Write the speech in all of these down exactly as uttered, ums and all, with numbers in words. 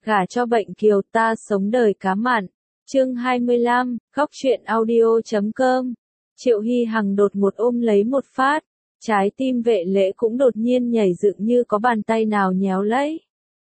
Gả cho bệnh kiều ta sống đời cá mặn. Chương hai mươi lăm, góc truyện audio chấm com. Triệu Hy Hằng đột ngột ôm lấy một phát, trái tim Vệ Lễ cũng đột nhiên nhảy dựng như có bàn tay nào nhéo lấy.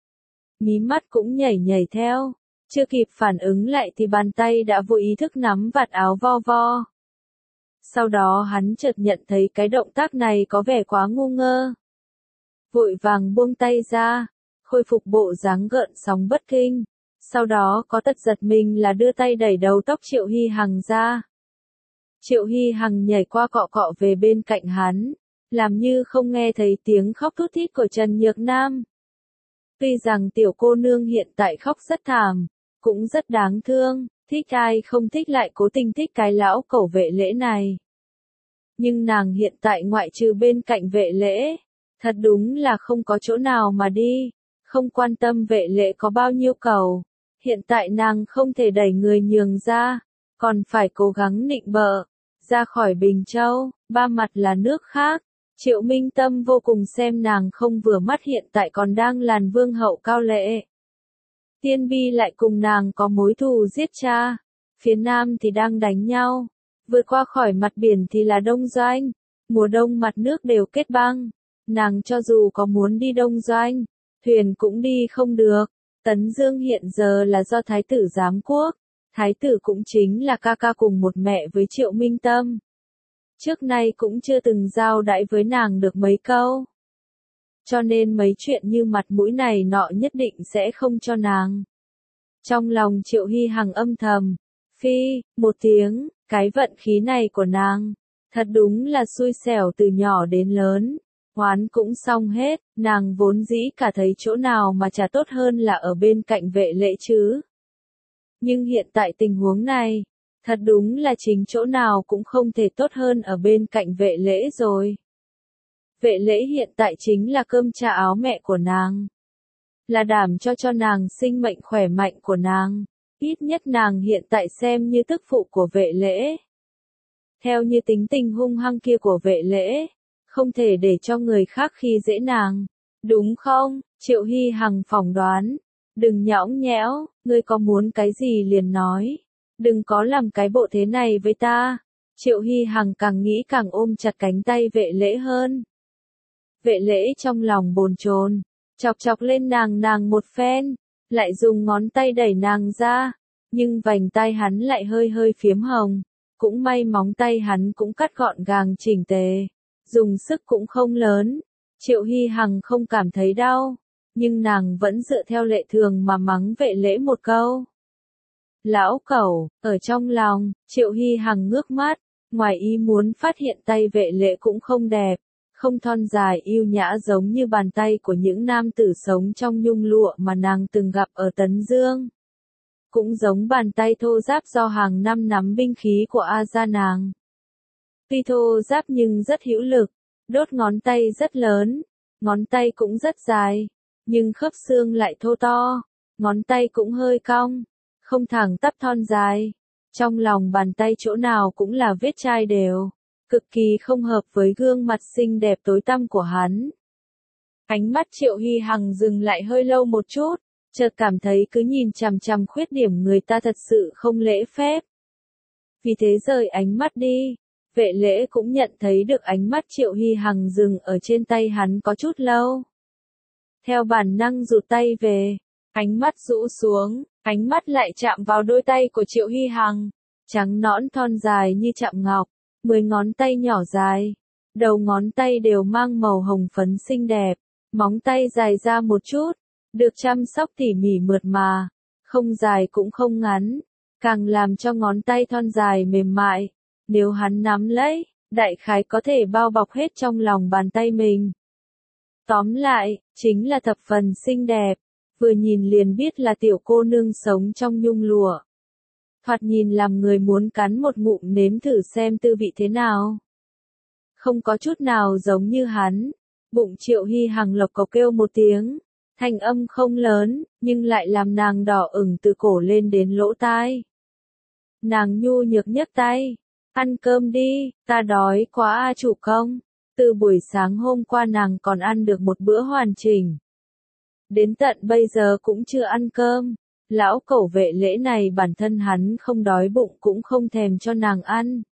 Mí mắt cũng nhảy nhảy theo, chưa kịp phản ứng lại thì bàn tay đã vô ý thức nắm vạt áo vo vo. Sau đó hắn chợt nhận thấy cái động tác này có vẻ quá ngu ngơ. Vội vàng buông tay ra, khôi phục bộ dáng gợn sóng bất kinh. Sau đó có tật giật mình là đưa tay đẩy đầu tóc Triệu Hy Hằng ra. Triệu Hy Hằng nhảy qua cọ cọ về bên cạnh hắn, làm như không nghe thấy tiếng khóc thút thít của Trần Nhược Nam. Tuy rằng tiểu cô nương hiện tại khóc rất thảm, cũng rất đáng thương, thích ai không thích lại cố tình thích cái lão cẩu Vệ Lễ này. Nhưng nàng hiện tại ngoại trừ bên cạnh Vệ Lễ, thật đúng là không có chỗ nào mà đi, không quan tâm Vệ Lễ có bao nhiêu cầu. Hiện tại nàng không thể đẩy người nhường ra, còn phải cố gắng nịnh bợ, ra khỏi Bình Châu, ba mặt là nước khác. Triệu Minh Tâm vô cùng xem nàng không vừa mắt hiện tại còn đang làn vương hậu cao lệ. Tiên Bi lại cùng nàng có mối thù giết cha, phía nam thì đang đánh nhau, vượt qua khỏi mặt biển thì là Đông Doanh, mùa đông mặt nước đều kết băng, nàng cho dù có muốn đi Đông Doanh, thuyền cũng đi không được. Tấn Dương hiện giờ là do Thái tử giám quốc, Thái tử cũng chính là ca ca cùng một mẹ với Triệu Minh Tâm. Trước nay cũng chưa từng giao đãi với nàng được mấy câu. Cho nên mấy chuyện như mặt mũi này nọ nhất định sẽ không cho nàng. Trong lòng Triệu Hy Hằng âm thầm, phi, một tiếng, cái vận khí này của nàng, thật đúng là xui xẻo từ nhỏ đến lớn. Hoán cũng xong hết, nàng vốn dĩ cả thấy chỗ nào mà chả tốt hơn là ở bên cạnh Vệ Lễ chứ. Nhưng hiện tại tình huống này, thật đúng là chính chỗ nào cũng không thể tốt hơn ở bên cạnh Vệ Lễ rồi. Vệ Lễ hiện tại chính là cơm cha áo mẹ của nàng. Là đảm cho cho nàng sinh mệnh khỏe mạnh của nàng, ít nhất nàng hiện tại xem như tức phụ của Vệ Lễ. Theo như tính tình hung hăng kia của Vệ Lễ, không thể để cho người khác khi dễ nàng, đúng không? Triệu Hy Hằng phỏng đoán, đừng nhõng nhẽo, ngươi có muốn cái gì liền nói, đừng có làm cái bộ thế này với ta. Triệu Hy Hằng càng nghĩ càng ôm chặt cánh tay Vệ Lễ hơn. Vệ Lễ trong lòng bồn chồn, chọc chọc lên nàng nàng một phen, lại dùng ngón tay đẩy nàng ra, nhưng vành tay hắn lại hơi hơi phiếm hồng, cũng may móng tay hắn cũng cắt gọn gàng chỉnh tề. Dùng sức cũng không lớn, Triệu Hy Hằng không cảm thấy đau, nhưng nàng vẫn dựa theo lệ thường mà mắng Vệ Lễ một câu. Lão cẩu, ở trong lòng, Triệu Hy Hằng ngước mắt, ngoài ý muốn phát hiện tay Vệ Lễ cũng không đẹp, không thon dài yêu nhã giống như bàn tay của những nam tử sống trong nhung lụa mà nàng từng gặp ở Tấn Dương. Cũng giống bàn tay thô ráp do hàng năm nắm binh khí của A gia nàng. Tuy thô ráp nhưng rất hữu lực, đốt ngón tay rất lớn, ngón tay cũng rất dài, nhưng khớp xương lại thô to, ngón tay cũng hơi cong, không thẳng tắp thon dài. Trong lòng bàn tay chỗ nào cũng là vết chai đều, cực kỳ không hợp với gương mặt xinh đẹp tối tăm của hắn. Ánh mắt Triệu Hy Hằng dừng lại hơi lâu một chút, chợt cảm thấy cứ nhìn chằm chằm khuyết điểm người ta thật sự không lễ phép. Vì thế rời ánh mắt đi. Vệ Lễ cũng nhận thấy được ánh mắt Triệu Hy Hằng dừng ở trên tay hắn có chút lâu. Theo bản năng rụt tay về, ánh mắt rũ xuống, ánh mắt lại chạm vào đôi tay của Triệu Hy Hằng, trắng nõn thon dài như chạm ngọc, mười ngón tay nhỏ dài, đầu ngón tay đều mang màu hồng phấn xinh đẹp, móng tay dài ra một chút, được chăm sóc tỉ mỉ mượt mà, không dài cũng không ngắn, càng làm cho ngón tay thon dài mềm mại. Nếu hắn nắm lấy, đại khái có thể bao bọc hết trong lòng bàn tay mình. Tóm lại, chính là thập phần xinh đẹp, vừa nhìn liền biết là tiểu cô nương sống trong nhung lụa. Thoạt nhìn làm người muốn cắn một ngụm nếm thử xem tư vị thế nào. Không có chút nào giống như hắn, bụng Triệu Hy Hằng lộc cộc kêu một tiếng, thanh âm không lớn, nhưng lại làm nàng đỏ ửng từ cổ lên đến lỗ tai. Nàng nhu nhược nhấc tay. Ăn cơm đi, ta đói quá a chủ công. Từ buổi sáng hôm qua nàng còn ăn được một bữa hoàn chỉnh. đến tận bây giờ cũng chưa ăn cơm. Lão cẩu Vệ Lễ này bản thân hắn không đói bụng cũng không thèm cho nàng ăn.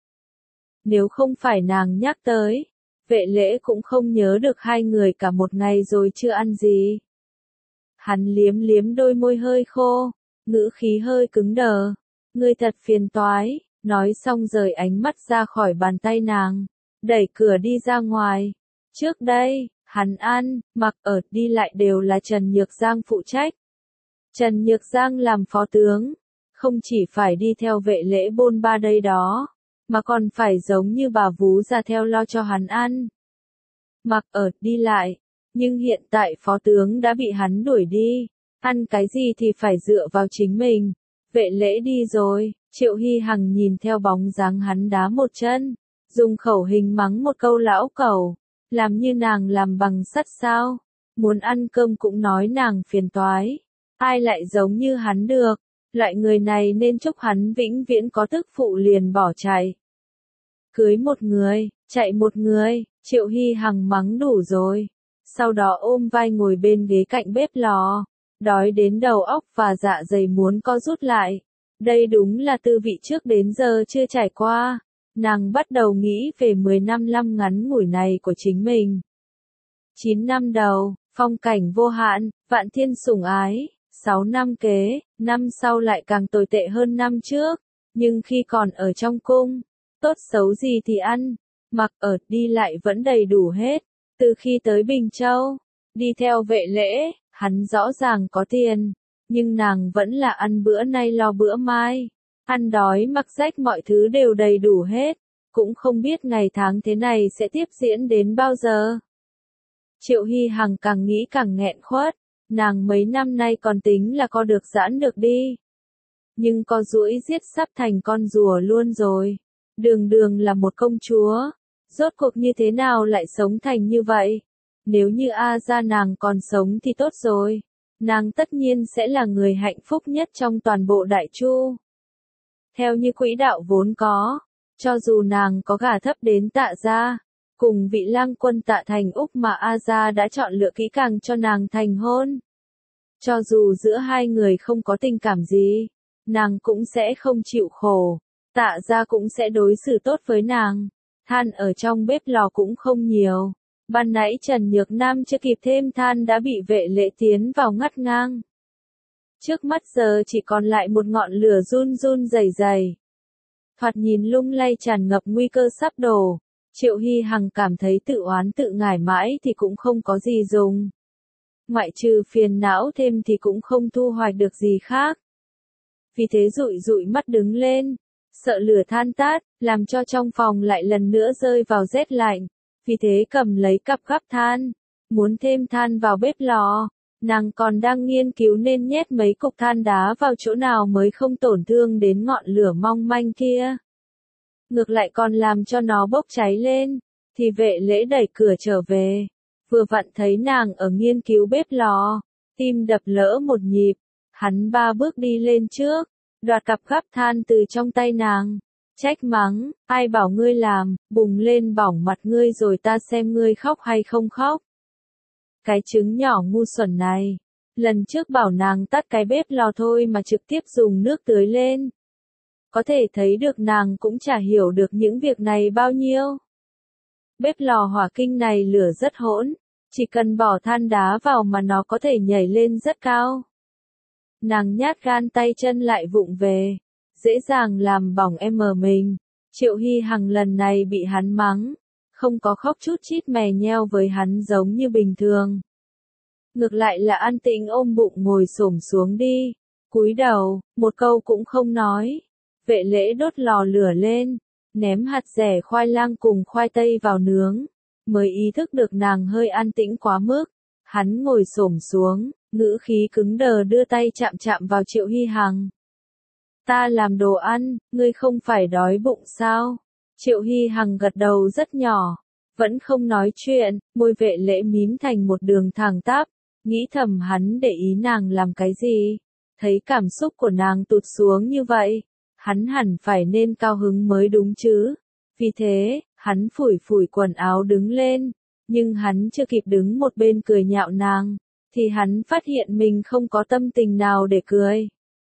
Nếu không phải nàng nhắc tới, Vệ Lễ cũng không nhớ được hai người cả một ngày rồi chưa ăn gì. Hắn liếm liếm đôi môi hơi khô, ngữ khí hơi cứng đờ. Ngươi thật phiền toái, nói xong rời ánh mắt ra khỏi bàn tay nàng, đẩy cửa đi ra ngoài. Trước đây, hắn ăn, mặc ở, đi lại đều là Trần Nhược Giang phụ trách. Trần Nhược Giang làm phó tướng, không chỉ phải đi theo Vệ Lễ bôn ba đây đó, mà còn phải giống như bà vú già theo lo cho hắn ăn. Mặc ở, đi lại, nhưng hiện tại phó tướng đã bị hắn đuổi đi, ăn cái gì thì phải dựa vào chính mình. Vệ Lễ đi rồi, Triệu Hy Hằng nhìn theo bóng dáng hắn đá một chân, dùng khẩu hình mắng một câu lão cẩu, làm như nàng làm bằng sắt sao, muốn ăn cơm cũng nói nàng phiền toái, ai lại giống như hắn được, loại người này nên chúc hắn vĩnh viễn có tức phụ liền bỏ chạy. Cưới một người, chạy một người, Triệu Hy Hằng mắng đủ rồi, sau đó ôm vai ngồi bên ghế cạnh bếp lò, đói đến đầu óc và dạ dày muốn co rút lại. Đây đúng là tư vị trước đến giờ chưa trải qua. Nàng bắt đầu nghĩ về mười năm năm ngắn ngủi này của chính mình. chín năm đầu, phong cảnh vô hạn, vạn thiên sủng ái, sáu năm kế, năm sau lại càng tồi tệ hơn năm trước, nhưng khi còn ở trong cung, tốt xấu gì thì ăn, mặc ở, đi lại vẫn đầy đủ hết. Từ khi tới Bình Châu, đi theo Vệ Lễ, hắn rõ ràng có tiền, nhưng nàng vẫn là ăn bữa nay lo bữa mai, ăn đói mặc rách mọi thứ đều đầy đủ hết, cũng không biết ngày tháng thế này sẽ tiếp diễn đến bao giờ. Triệu Hy Hằng càng nghĩ càng nghẹn khuất, nàng mấy năm nay còn tính là co được giãn được đi. Nhưng co duỗi giết sắp thành con rùa luôn rồi, đường đường là một công chúa, rốt cuộc như thế nào lại sống thành như vậy? Nếu như A gia nàng còn sống thì tốt rồi. Nàng tất nhiên sẽ là người hạnh phúc nhất trong toàn bộ Đại Chu. Theo như quỹ đạo vốn có, cho dù nàng có gả thấp đến Tạ gia, cùng vị lang quân Tạ Thành Úc mà A gia đã chọn lựa kỹ càng cho nàng thành hôn. Cho dù giữa hai người không có tình cảm gì, nàng cũng sẽ không chịu khổ, Tạ gia cũng sẽ đối xử tốt với nàng. Than ở trong bếp lò cũng không nhiều. Ban nãy Trần Nhược Nam chưa kịp thêm than đã bị Vệ Lễ tiến vào ngắt ngang. Trước mắt giờ chỉ còn lại một ngọn lửa run run rẩy rẩy. Thoạt nhìn lung lay tràn ngập nguy cơ sắp đổ. Triệu Hy Hằng cảm thấy tự oán tự ngải mãi thì cũng không có gì dùng. Ngoại trừ phiền não thêm thì cũng không thu hoạch được gì khác. Vì thế dụi dụi mắt đứng lên, sợ lửa than tát, làm cho trong phòng lại lần nữa rơi vào rét lạnh. Vì thế cầm lấy cặp gắp than, muốn thêm than vào bếp lò, nàng còn đang nghiên cứu nên nhét mấy cục than đá vào chỗ nào mới không tổn thương đến ngọn lửa mong manh kia. Ngược lại còn làm cho nó bốc cháy lên, thì Vệ Lễ đẩy cửa trở về, vừa vặn thấy nàng ở nghiên cứu bếp lò, tim đập lỡ một nhịp, hắn ba bước đi lên trước, đoạt cặp gắp than từ trong tay nàng. Trách mắng, ai bảo ngươi làm, bùng lên bỏng mặt ngươi rồi ta xem ngươi khóc hay không khóc. Cái trứng nhỏ ngu xuẩn này, lần trước bảo nàng tắt cái bếp lò thôi mà trực tiếp dùng nước tưới lên. Có thể thấy được nàng cũng chả hiểu được những việc này bao nhiêu. Bếp lò hỏa kinh này lửa rất hỗn, chỉ cần bỏ than đá vào mà nó có thể nhảy lên rất cao. Nàng nhát gan tay chân lại vụng về, dễ dàng làm bỏng em ở mình. Triệu Hy Hằng lần này bị hắn mắng, không có khóc chút chít mè nheo với hắn giống như bình thường. Ngược lại là an tĩnh ôm bụng ngồi xổm xuống đi, cúi đầu, một câu cũng không nói. Vệ Lễ đốt lò lửa lên, ném hạt dẻ khoai lang cùng khoai tây vào nướng, mới ý thức được nàng hơi an tĩnh quá mức. Hắn ngồi xổm xuống, ngữ khí cứng đờ đưa tay chạm chạm vào Triệu Hy Hằng. Ta làm đồ ăn, ngươi không phải đói bụng sao? Triệu Hy Hằng gật đầu rất nhỏ, vẫn không nói chuyện, môi Vệ Lễ mím thành một đường thẳng tắp, nghĩ thầm hắn để ý nàng làm cái gì. Thấy cảm xúc của nàng tụt xuống như vậy, hắn hẳn phải nên cao hứng mới đúng chứ. Vì thế, hắn phủi phủi quần áo đứng lên, nhưng hắn chưa kịp đứng một bên cười nhạo nàng, thì hắn phát hiện mình không có tâm tình nào để cười.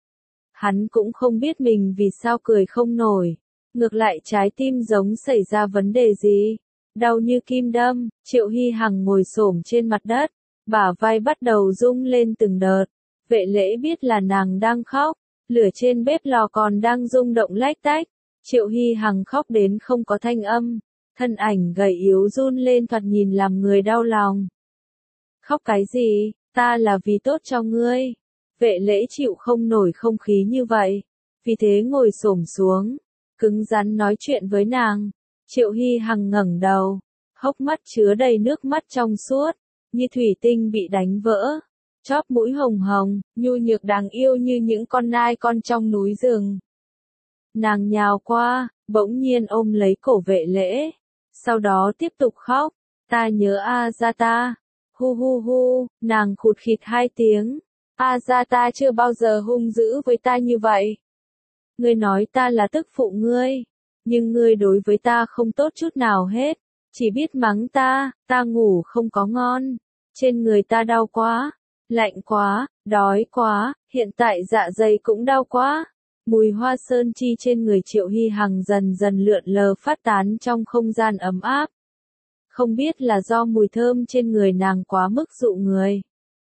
Hắn cũng không biết mình vì sao cười không nổi. Ngược lại trái tim giống xảy ra vấn đề gì. Đau như kim đâm, Triệu Hy Hằng ngồi xổm trên mặt đất. Bả vai bắt đầu rung lên từng đợt. Vệ lễ biết là nàng đang khóc. Lửa trên bếp lò còn đang rung động lách tách. Triệu Hy Hằng khóc đến không có thanh âm. Thân ảnh gầy yếu run lên thoạt nhìn làm người đau lòng. Khóc cái gì, ta là vì tốt cho ngươi. Vệ lễ chịu không nổi không khí như vậy. Vì thế ngồi xổm xuống. Cứng rắn nói chuyện với nàng. Triệu Hy Hằng ngẩng đầu. Hốc mắt chứa đầy nước mắt trong suốt. Như thủy tinh bị đánh vỡ. Chóp mũi hồng hồng, nhu nhược đáng yêu như những con nai con trong núi rừng. Nàng nhào qua, bỗng nhiên ôm lấy cổ vệ lễ. Sau đó tiếp tục khóc. Ta nhớ Azata. Hu hu hu, nàng khụt khịt hai tiếng. Azata chưa bao giờ hung dữ với ta như vậy. Ngươi nói ta là tức phụ ngươi. Nhưng ngươi đối với ta không tốt chút nào hết. Chỉ biết mắng ta, ta ngủ không có ngon. Trên người ta đau quá. Lạnh quá, đói quá, hiện tại dạ dày cũng đau quá. Mùi hoa sơn chi trên người Triệu Hy Hằng dần dần lượn lờ phát tán trong không gian ấm áp. Không biết là do mùi thơm trên người nàng quá mức dụ người.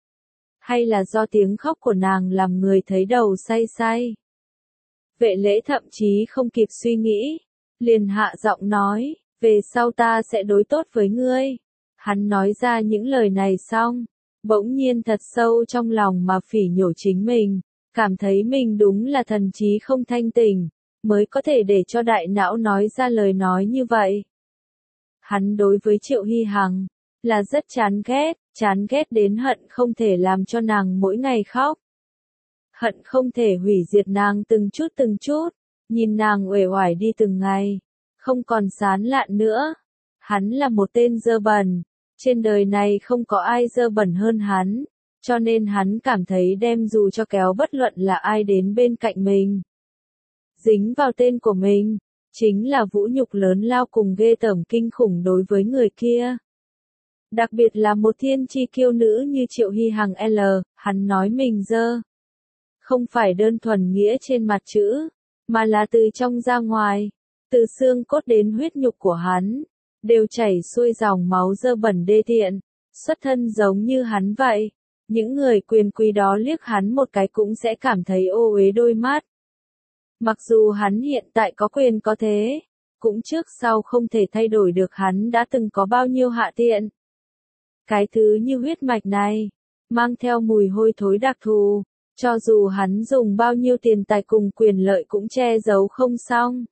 Hay là do tiếng khóc của nàng làm người thấy đầu say say. Vệ lễ thậm chí không kịp suy nghĩ. Liền hạ giọng nói, về sau ta sẽ đối tốt với ngươi. Hắn nói ra những lời này xong. Bỗng nhiên thật sâu trong lòng mà phỉ nhổ chính mình. Cảm thấy mình đúng là thần trí không thanh tỉnh. Mới có thể để cho đại não nói ra lời nói như vậy. Hắn đối với Triệu Hy Hằng là rất chán ghét, chán ghét đến hận không thể làm cho nàng mỗi ngày khóc. Hận không thể hủy diệt nàng từng chút từng chút, nhìn nàng uể oải đi từng ngày, không còn sán lạn nữa. Hắn là một tên dơ bẩn, trên đời này không có ai dơ bẩn hơn hắn, cho nên hắn cảm thấy đem dù cho kéo bất luận là ai đến bên cạnh mình. Dính vào tên của mình. Chính là vũ nhục lớn lao cùng ghê tởm kinh khủng đối với người kia. Đặc biệt là một thiên chi kiêu nữ như Triệu Hy Hằng L, hắn nói mình dơ. Không phải đơn thuần nghĩa trên mặt chữ, mà là từ trong ra ngoài, từ xương cốt đến huyết nhục của hắn, đều chảy xuôi dòng máu dơ bẩn đê tiện, xuất thân giống như hắn vậy. Những người quyền quý đó liếc hắn một cái cũng sẽ cảm thấy ô uế đôi mắt. Mặc dù hắn hiện tại có quyền có thế, cũng trước sau không thể thay đổi được hắn đã từng có bao nhiêu hạ tiện. Cái thứ như huyết mạch này, mang theo mùi hôi thối đặc thù, cho dù hắn dùng bao nhiêu tiền tài cùng quyền lợi cũng che giấu không xong.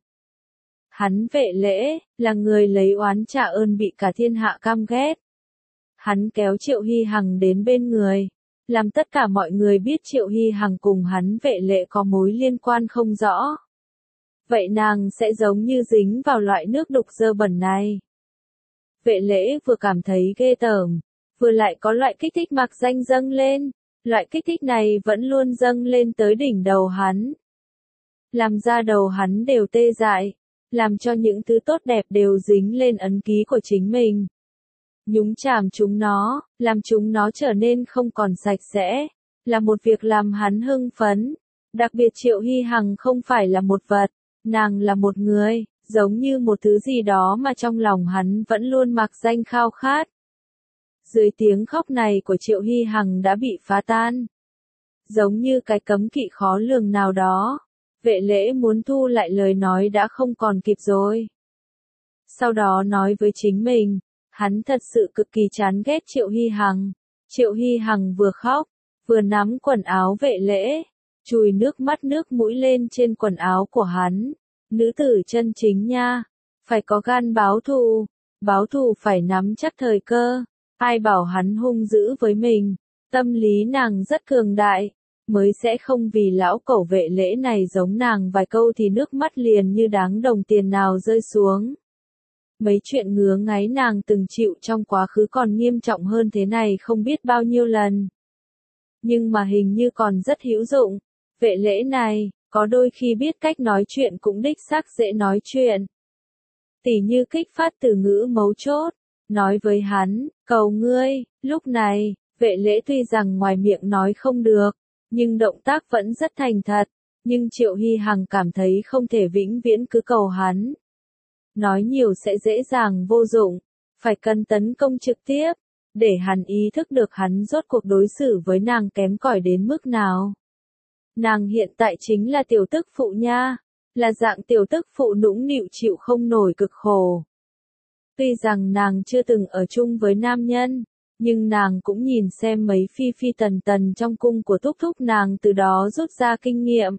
Hắn Vệ Lễ, là người lấy oán trả ơn bị cả thiên hạ căm ghét. Hắn kéo Triệu Hy Hằng đến bên người. Làm tất cả mọi người biết Triệu Hy Hằng cùng hắn Vệ Lễ có mối liên quan không rõ. Vậy nàng sẽ giống như dính vào loại nước đục dơ bẩn này. Vệ Lễ vừa cảm thấy ghê tởm, vừa lại có loại kích thích mạc danh dâng lên. Loại kích thích này vẫn luôn dâng lên tới đỉnh đầu hắn. Làm ra đầu hắn đều tê dại, làm cho những thứ tốt đẹp đều dính lên ấn ký của chính mình. Nhúng chàm chúng nó, làm chúng nó trở nên không còn sạch sẽ, là một việc làm hắn hưng phấn. Đặc biệt Triệu Hy Hằng không phải là một vật, nàng là một người, giống như một thứ gì đó mà trong lòng hắn vẫn luôn mặc danh khao khát. Dưới tiếng khóc này của Triệu Hy Hằng đã bị phá tan. Giống như cái cấm kỵ khó lường nào đó, Vệ Lễ muốn thu lại lời nói đã không còn kịp rồi. Sau đó nói với chính mình, hắn thật sự cực kỳ chán ghét Triệu Hy Hằng. Triệu Hy Hằng vừa khóc, vừa nắm quần áo Vệ Lễ, chùi nước mắt nước mũi lên trên quần áo của hắn. Nữ tử chân chính nha, phải có gan báo thù, báo thù phải nắm chắc thời cơ. Ai bảo hắn hung dữ với mình, tâm lý nàng rất cường đại, mới sẽ không vì lão cẩu Vệ Lễ này giống nàng vài câu thì nước mắt liền như đáng đồng tiền nào rơi xuống. Mấy chuyện ngứa ngáy nàng từng chịu trong quá khứ còn nghiêm trọng hơn thế này không biết bao nhiêu lần. Nhưng mà hình như còn rất hữu dụng. Vệ Lễ này, có đôi khi biết cách nói chuyện cũng đích xác dễ nói chuyện. Tỉ như kích phát từ ngữ mấu chốt, nói với hắn, cầu ngươi, lúc này, Vệ lễ tuy rằng ngoài miệng nói không được, nhưng động tác vẫn rất thành thật, nhưng Triệu Hy Hằng cảm thấy không thể vĩnh viễn cứ cầu hắn. Nói nhiều sẽ dễ dàng vô dụng, phải cần tấn công trực tiếp, để hắn ý thức được hắn rốt cuộc đối xử với nàng kém cỏi đến mức nào. Nàng hiện tại chính là tiểu tức phụ nha, là dạng tiểu tức phụ nũng nịu chịu không nổi cực khổ. Tuy rằng nàng chưa từng ở chung với nam nhân, nhưng nàng cũng nhìn xem mấy phi phi tần tần trong cung của thúc thúc nàng từ đó rút ra kinh nghiệm.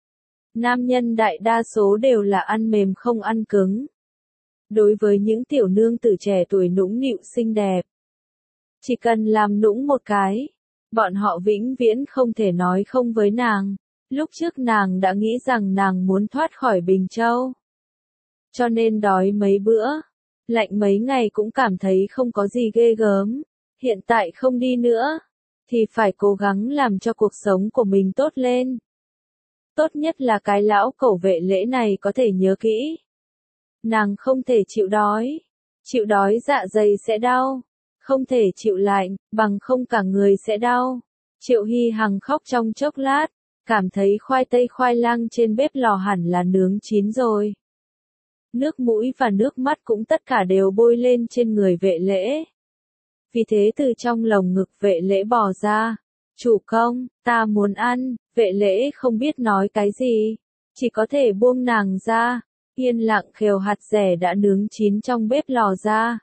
Nam nhân đại đa số đều là ăn mềm không ăn cứng. Đối với những tiểu nương tử trẻ tuổi nũng nịu xinh đẹp, chỉ cần làm nũng một cái, bọn họ vĩnh viễn không thể nói không với nàng. Lúc trước nàng đã nghĩ rằng nàng muốn thoát khỏi Bình Châu, cho nên đói mấy bữa, lạnh mấy ngày cũng cảm thấy không có gì ghê gớm. Hiện tại không đi nữa, thì phải cố gắng làm cho cuộc sống của mình tốt lên. Tốt nhất là cái lão cẩu Vệ Lễ này có thể nhớ kỹ. Nàng không thể chịu đói. Chịu đói dạ dày sẽ đau. Không thể chịu lạnh, bằng không cả người sẽ đau. Triệu Hy Hằng khóc trong chốc lát, cảm thấy khoai tây khoai lang trên bếp lò hẳn là nướng chín rồi. Nước mũi và nước mắt cũng tất cả đều bôi lên trên người Vệ Lễ. Vì thế từ trong lồng ngực Vệ Lễ bò ra. Chủ công, ta muốn ăn. Vệ Lễ không biết nói cái gì, chỉ có thể buông nàng ra, yên lặng khều hạt dẻ đã nướng chín trong bếp lò ra.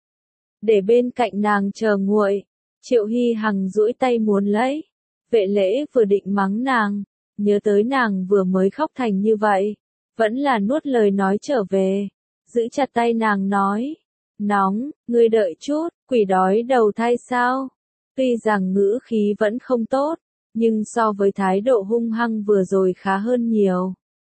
Để bên cạnh nàng chờ nguội, Triệu Hy Hằng duỗi tay muốn lấy. Vệ Lễ vừa định mắng nàng, nhớ tới nàng vừa mới khóc thành như vậy, vẫn là nuốt lời nói trở về, giữ chặt tay nàng nói. Nóng, ngươi đợi chút, quỷ đói đầu thai sao? Tuy rằng ngữ khí vẫn không tốt, nhưng so với thái độ hung hăng vừa rồi khá hơn nhiều.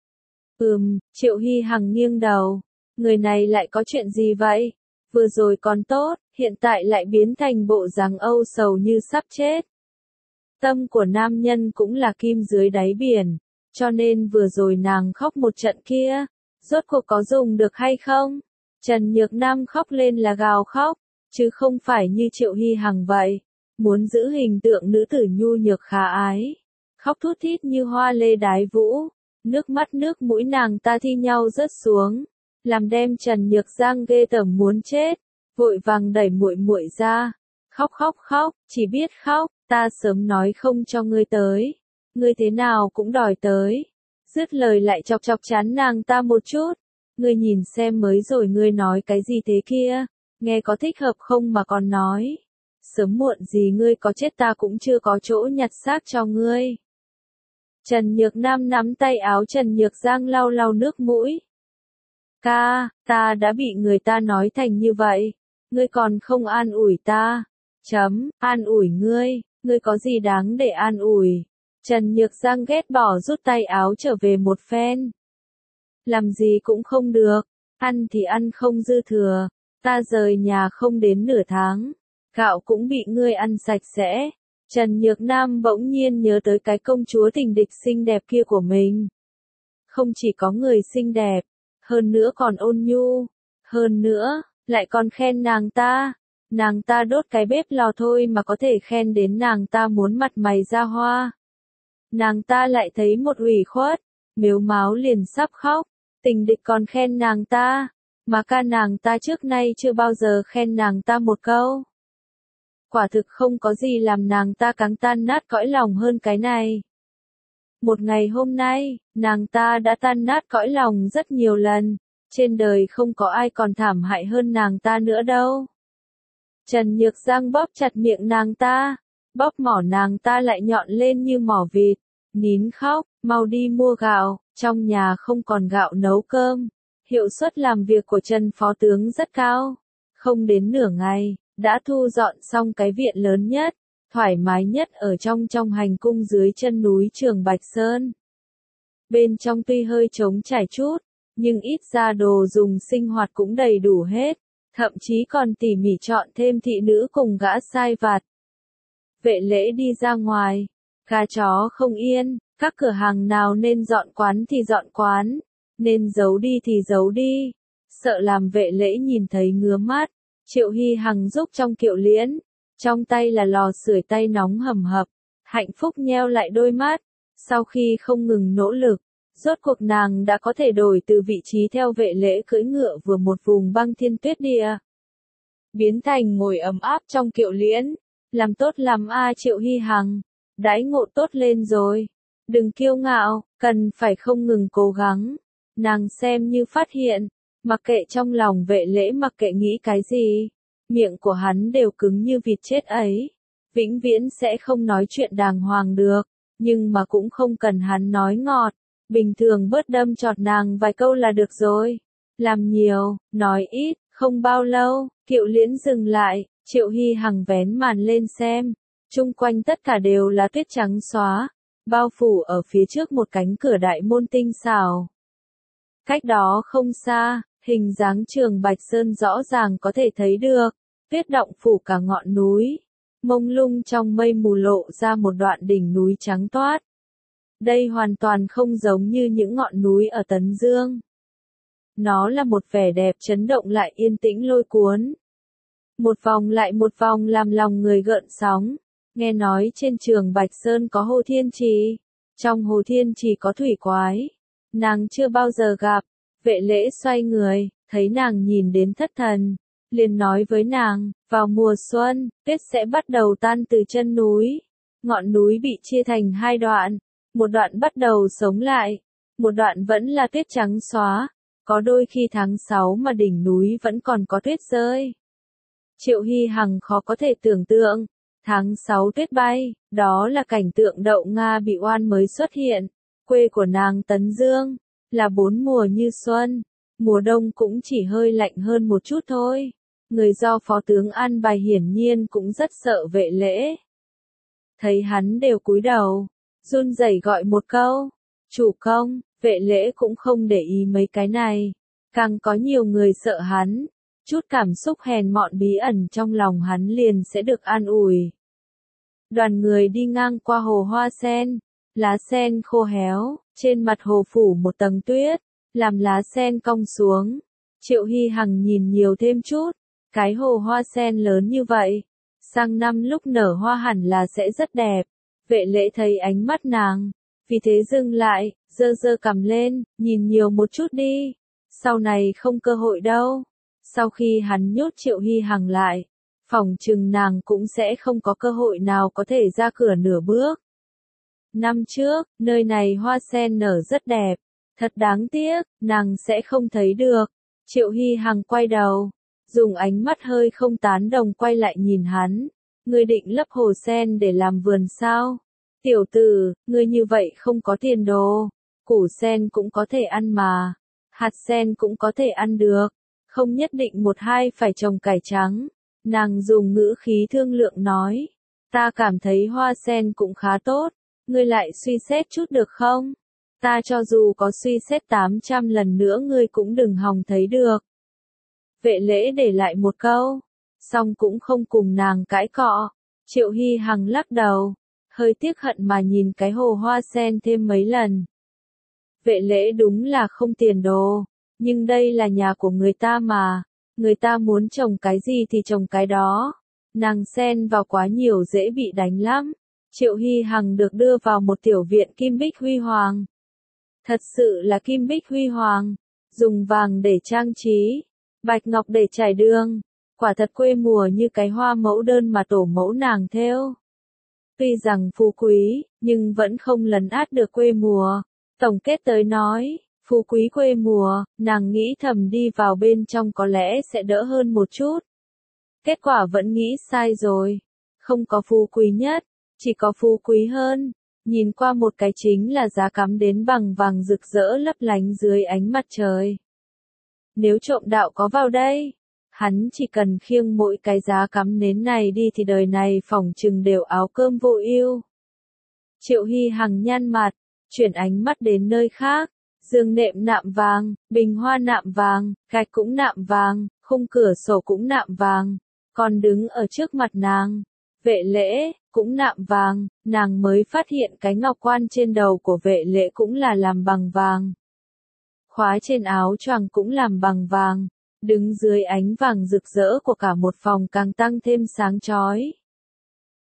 Ừm, Triệu Hy Hằng nghiêng đầu. Người này lại có chuyện gì vậy? Vừa rồi còn tốt, hiện tại lại biến thành bộ dáng âu sầu như sắp chết. Tâm của nam nhân cũng là kim dưới đáy biển, cho nên vừa rồi nàng khóc một trận kia, rốt cuộc có dùng được hay không? Trần Nhược Nam khóc lên là gào khóc, chứ không phải như Triệu Hy Hằng vậy, muốn giữ hình tượng nữ tử nhu nhược khả ái. Khóc thút thít như hoa lê đái vũ, nước mắt nước mũi nàng ta thi nhau rớt xuống, làm đem Trần Nhược Giang ghê tởm muốn chết, vội vàng đẩy muội muội ra. Khóc khóc khóc, chỉ biết khóc, ta sớm nói không cho ngươi tới, ngươi thế nào cũng đòi tới. Dứt lời lại chọc chọc chán nàng ta một chút. Ngươi nhìn xem mới rồi ngươi nói cái gì thế kia, nghe có thích hợp không mà còn nói. Sớm muộn gì ngươi có chết ta cũng chưa có chỗ nhặt xác cho ngươi. Trần Nhược Nam nắm tay áo Trần Nhược Giang lau lau nước mũi. Ca, ta đã bị người ta nói thành như vậy, ngươi còn không an ủi ta. Chấm, an ủi ngươi, ngươi có gì đáng để an ủi. Trần Nhược Giang ghét bỏ rút tay áo trở về một phen. Làm gì cũng không được, ăn thì ăn không dư thừa, ta rời nhà không đến nửa tháng, gạo cũng bị ngươi ăn sạch sẽ. Trần Nhược Nam bỗng nhiên nhớ tới cái công chúa tình địch xinh đẹp kia của mình. Không chỉ có người xinh đẹp, hơn nữa còn ôn nhu, hơn nữa, lại còn khen nàng ta. Nàng ta đốt cái bếp lò thôi mà có thể khen đến nàng ta muốn mặt mày ra hoa. Nàng ta lại thấy một ủy khuất, mếu máo liền sắp khóc. Tình địch còn khen nàng ta, mà ca nàng ta trước nay chưa bao giờ khen nàng ta một câu. Quả thực không có gì làm nàng ta càng tan nát cõi lòng hơn cái này. Một ngày hôm nay, nàng ta đã tan nát cõi lòng rất nhiều lần, trên đời không có ai còn thảm hại hơn nàng ta nữa đâu. Trần Nhược Giang bóp chặt miệng nàng ta, bóp mỏ nàng ta lại nhọn lên như mỏ vịt, nín khóc, mau đi mua gạo, trong nhà không còn gạo nấu cơm. Hiệu suất làm việc của Trần Phó Tướng rất cao, không đến nửa ngày, đã thu dọn xong cái viện lớn nhất, thoải mái nhất ở trong trong hành cung dưới chân núi Trường Bạch Sơn. Bên trong tuy hơi trống trải chút, nhưng ít ra đồ dùng sinh hoạt cũng đầy đủ hết, thậm chí còn tỉ mỉ chọn thêm thị nữ cùng gã sai vặt. Vệ Lễ đi ra ngoài, gà chó không yên, các cửa hàng nào nên dọn quán thì dọn quán, nên giấu đi thì giấu đi, sợ làm Vệ Lễ nhìn thấy ngứa mắt. Triệu Hy Hằng giúp trong Kiệu Liễn, Trong tay là lò sưởi tay nóng hầm hập, hạnh phúc nheo lại đôi mắt. Sau khi không ngừng nỗ lực, rốt cuộc nàng đã có thể đổi từ vị trí theo Vệ Lễ cưỡi ngựa vừa một vùng băng thiên tuyết địa, biến thành ngồi ấm áp trong kiệu liễn. Làm tốt lắm a Triệu Hy Hằng, đãi ngộ tốt lên rồi. Đừng kiêu ngạo, cần phải không ngừng cố gắng. Nàng xem như phát hiện, mặc kệ trong lòng Vệ Lễ mặc kệ nghĩ cái gì, miệng của hắn đều cứng như vịt chết ấy. Vĩnh viễn sẽ không nói chuyện đàng hoàng được, nhưng mà cũng không cần hắn nói ngọt. Bình thường bớt đâm chọt nàng vài câu là được rồi. Làm nhiều, nói ít, không bao lâu, kiệu liễn dừng lại, Triệu Hy Hằng vén màn lên xem. Chung quanh tất cả đều là tuyết trắng xóa, bao phủ ở phía trước một cánh cửa đại môn tinh xảo. Cách đó không xa, hình dáng Trường Bạch Sơn rõ ràng có thể thấy được, tuyết động phủ cả ngọn núi. Mông lung trong mây mù lộ ra một đoạn đỉnh núi trắng toát. Đây hoàn toàn không giống như những ngọn núi ở Tấn Dương. Nó là một vẻ đẹp chấn động lại yên tĩnh lôi cuốn. Một vòng lại một vòng làm lòng người gợn sóng. Nghe nói trên Trường Bạch Sơn có hồ thiên trì. Trong hồ thiên trì có thủy quái. Nàng chưa bao giờ gặp. Vệ Lễ xoay người, thấy nàng nhìn đến thất thần. Liền nói với nàng, vào mùa xuân, tuyết sẽ bắt đầu tan từ chân núi. Ngọn núi bị chia thành hai đoạn. Một đoạn bắt đầu sống lại. Một đoạn vẫn là tuyết trắng xóa. Có đôi khi tháng sáu mà đỉnh núi vẫn còn có tuyết rơi. Triệu Hy Hằng khó có thể tưởng tượng. Tháng sáu tuyết bay, đó là cảnh tượng Đậu Nga bị oan mới xuất hiện. Quê của nàng Tấn Dương, là bốn mùa như xuân. Mùa đông cũng chỉ hơi lạnh hơn một chút thôi. Người do phó tướng an bài hiển nhiên cũng rất sợ Vệ Lễ. Thấy hắn đều cúi đầu, run rẩy gọi một câu, chủ công. Vệ Lễ cũng không để ý mấy cái này. Càng có nhiều người sợ hắn, chút cảm xúc hèn mọn bí ẩn trong lòng hắn liền sẽ được an ủi. Đoàn người đi ngang qua hồ hoa sen, lá sen khô héo, trên mặt hồ phủ một tầng tuyết, làm lá sen cong xuống. Triệu Hy Hằng nhìn nhiều thêm chút, cái hồ hoa sen lớn như vậy, sang năm lúc nở hoa hẳn là sẽ rất đẹp. Vệ Lễ thấy ánh mắt nàng, vì thế dừng lại, giơ giơ cằm lên, nhìn nhiều một chút đi. Sau này không cơ hội đâu. Sau khi hắn nhốt Triệu Hy Hằng lại, phỏng chừng nàng cũng sẽ không có cơ hội nào có thể ra cửa nửa bước. Năm trước, nơi này hoa sen nở rất đẹp. Thật đáng tiếc, nàng sẽ không thấy được. Triệu Hy Hằng quay đầu, dùng ánh mắt hơi không tán đồng quay lại nhìn hắn. Ngươi định lấp hồ sen để làm vườn sao? Tiểu tử, ngươi như vậy không có tiền đồ. Củ sen cũng có thể ăn mà. Hạt sen cũng có thể ăn được. Không nhất định một hai phải trồng cải trắng. Nàng dùng ngữ khí thương lượng nói. Ta cảm thấy hoa sen cũng khá tốt. Ngươi lại suy xét chút được không? Ta cho dù có suy xét tám trăm lần nữa ngươi cũng đừng hòng thấy được. Vệ Lễ để lại một câu. Xong cũng không cùng nàng cãi cọ. Triệu Hy Hằng lắc đầu. Hơi tiếc hận mà nhìn cái hồ hoa sen thêm mấy lần. Vệ Lễ đúng là không tiền đồ. Nhưng đây là nhà của người ta mà. Người ta muốn trồng cái gì thì trồng cái đó. Nàng xen vào quá nhiều dễ bị đánh lắm. Triệu Hy Hằng được đưa vào một tiểu viện kim bích huy hoàng. Thật sự là kim bích huy hoàng. Dùng vàng để trang trí. Bạch ngọc để trải đường. Quả thật quê mùa như cái hoa mẫu đơn mà tổ mẫu nàng thêu. Tuy rằng phú quý, nhưng vẫn không lấn át được quê mùa. Tổng kết tới nói, phú quý quê mùa, nàng nghĩ thầm đi vào bên trong có lẽ sẽ đỡ hơn một chút. Kết quả vẫn nghĩ sai rồi. Không có phú quý nhất, chỉ có phú quý hơn. Nhìn qua một cái chính là giá cắm đến bằng vàng rực rỡ lấp lánh dưới ánh mặt trời. Nếu trộm đạo có vào đây, hắn chỉ cần khiêng mỗi cái giá cắm nến này đi thì đời này phỏng chừng đều áo cơm vô ưu. Triệu Hy Hằng nhăn mặt, chuyển ánh mắt đến nơi khác. Giường nệm nạm vàng, bình hoa nạm vàng, gạch cũng nạm vàng, khung cửa sổ cũng nạm vàng. Còn đứng ở trước mặt nàng, Vệ Lễ, cũng nạm vàng. Nàng mới phát hiện cái ngọc quan trên đầu của Vệ Lễ cũng là làm bằng vàng. Khóa trên áo choàng cũng làm bằng vàng. Đứng dưới ánh vàng rực rỡ của cả một phòng càng tăng thêm sáng chói.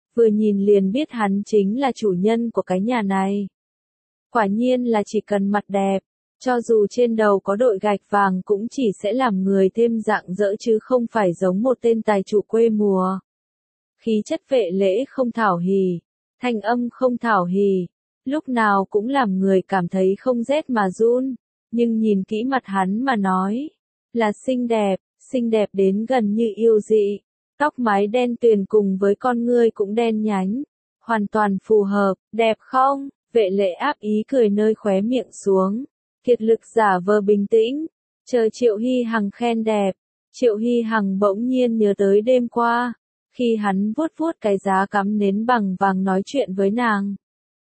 vừa nhìn liền biết hắn chính là chủ nhân của cái nhà này. Quả nhiên là chỉ cần mặt đẹp, cho dù trên đầu có đội gạch vàng cũng chỉ sẽ làm người thêm rạng rỡ chứ không phải giống một tên tài chủ quê mùa. Khí chất Vệ Lễ không thảo hỉ, thanh âm không thảo hỉ, lúc nào cũng làm người cảm thấy không rét mà run, nhưng nhìn kỹ mặt hắn mà nói, là xinh đẹp, xinh đẹp đến gần như yêu dị, tóc mái đen tuyền cùng với con ngươi cũng đen nhánh, hoàn toàn phù hợp, đẹp không? Vệ Lễ áp ý cười nơi khóe miệng xuống, kiệt lực giả vờ bình tĩnh, chờ Triệu Hy Hằng khen đẹp. Triệu Hy Hằng bỗng nhiên nhớ tới đêm qua, khi hắn vuốt vuốt cái giá cắm nến bằng vàng nói chuyện với nàng.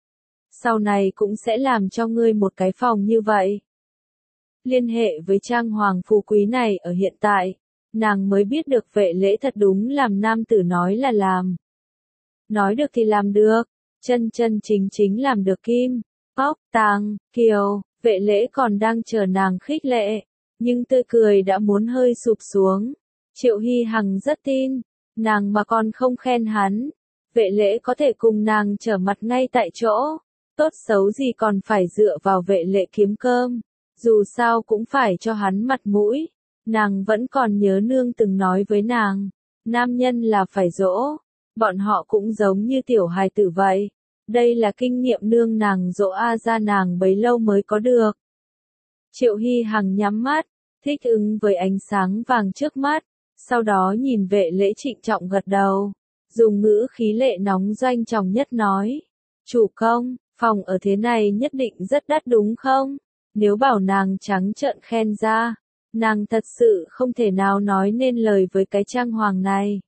Sau này cũng sẽ làm cho ngươi một cái phòng như vậy. Liên hệ với trang hoàng phú quý này ở hiện tại, nàng mới biết được Vệ Lễ thật đúng làm nam tử nói là làm. Nói được thì làm được, chân chân chính chính làm được kim, óc, tàng, kiều. Vệ Lễ còn đang chờ nàng khích lệ, nhưng tươi cười đã muốn hơi sụp xuống. Triệu Hy Hằng rất tin, nàng mà còn không khen hắn, Vệ Lễ có thể cùng nàng trở mặt ngay tại chỗ, tốt xấu gì còn phải dựa vào Vệ Lễ kiếm cơm, dù sao cũng phải cho hắn mặt mũi. Nàng vẫn còn nhớ nương từng nói với nàng, nam nhân là phải dỗ, bọn họ cũng giống như tiểu hài tử vậy. Đây là kinh nghiệm nương nàng dỗ A ra nàng bấy lâu mới có được. Triệu Hy Hằng nhắm mắt, thích ứng với ánh sáng vàng trước mắt, sau đó nhìn Vệ Lễ trịnh trọng gật đầu, dùng ngữ khí lệ nóng doanh trọng nhất nói. Chủ công, phòng ở thế này nhất định rất đắt đúng không? Nếu bảo nàng trắng trợn khen ra, nàng thật sự không thể nào nói nên lời với cái trang hoàng này.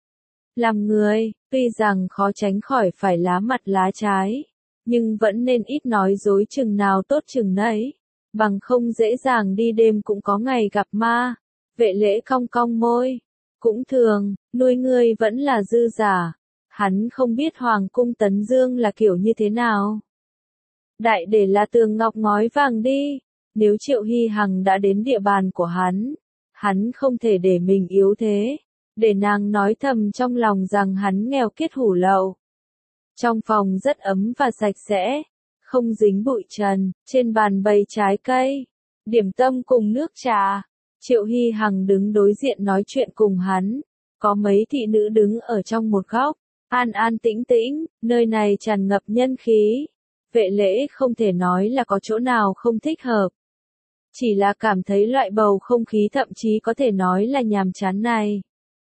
Làm người, tuy rằng khó tránh khỏi phải lá mặt lá trái, nhưng vẫn nên ít nói dối chừng nào tốt chừng nấy, bằng không dễ dàng đi đêm cũng có ngày gặp ma. Vệ Lễ cong cong môi, cũng thường, nuôi ngươi vẫn là dư giả, hắn không biết Hoàng cung Tấn Dương là kiểu như thế nào. Đại để là tường ngọc ngói vàng đi, nếu Triệu Hy Hằng đã đến địa bàn của hắn, hắn không thể để mình yếu thế. Để nàng nói thầm trong lòng rằng hắn nghèo kiết hủ lậu. Trong phòng rất ấm và sạch sẽ, không dính bụi trần, trên bàn bày trái cây, điểm tâm cùng nước trà. Triệu Hy Hằng đứng đối diện nói chuyện cùng hắn, có mấy thị nữ đứng ở trong một góc, an an tĩnh tĩnh, nơi này tràn ngập nhân khí. Vệ Lễ không thể nói là có chỗ nào không thích hợp. Chỉ là cảm thấy loại bầu không khí thậm chí có thể nói là nhàm chán này.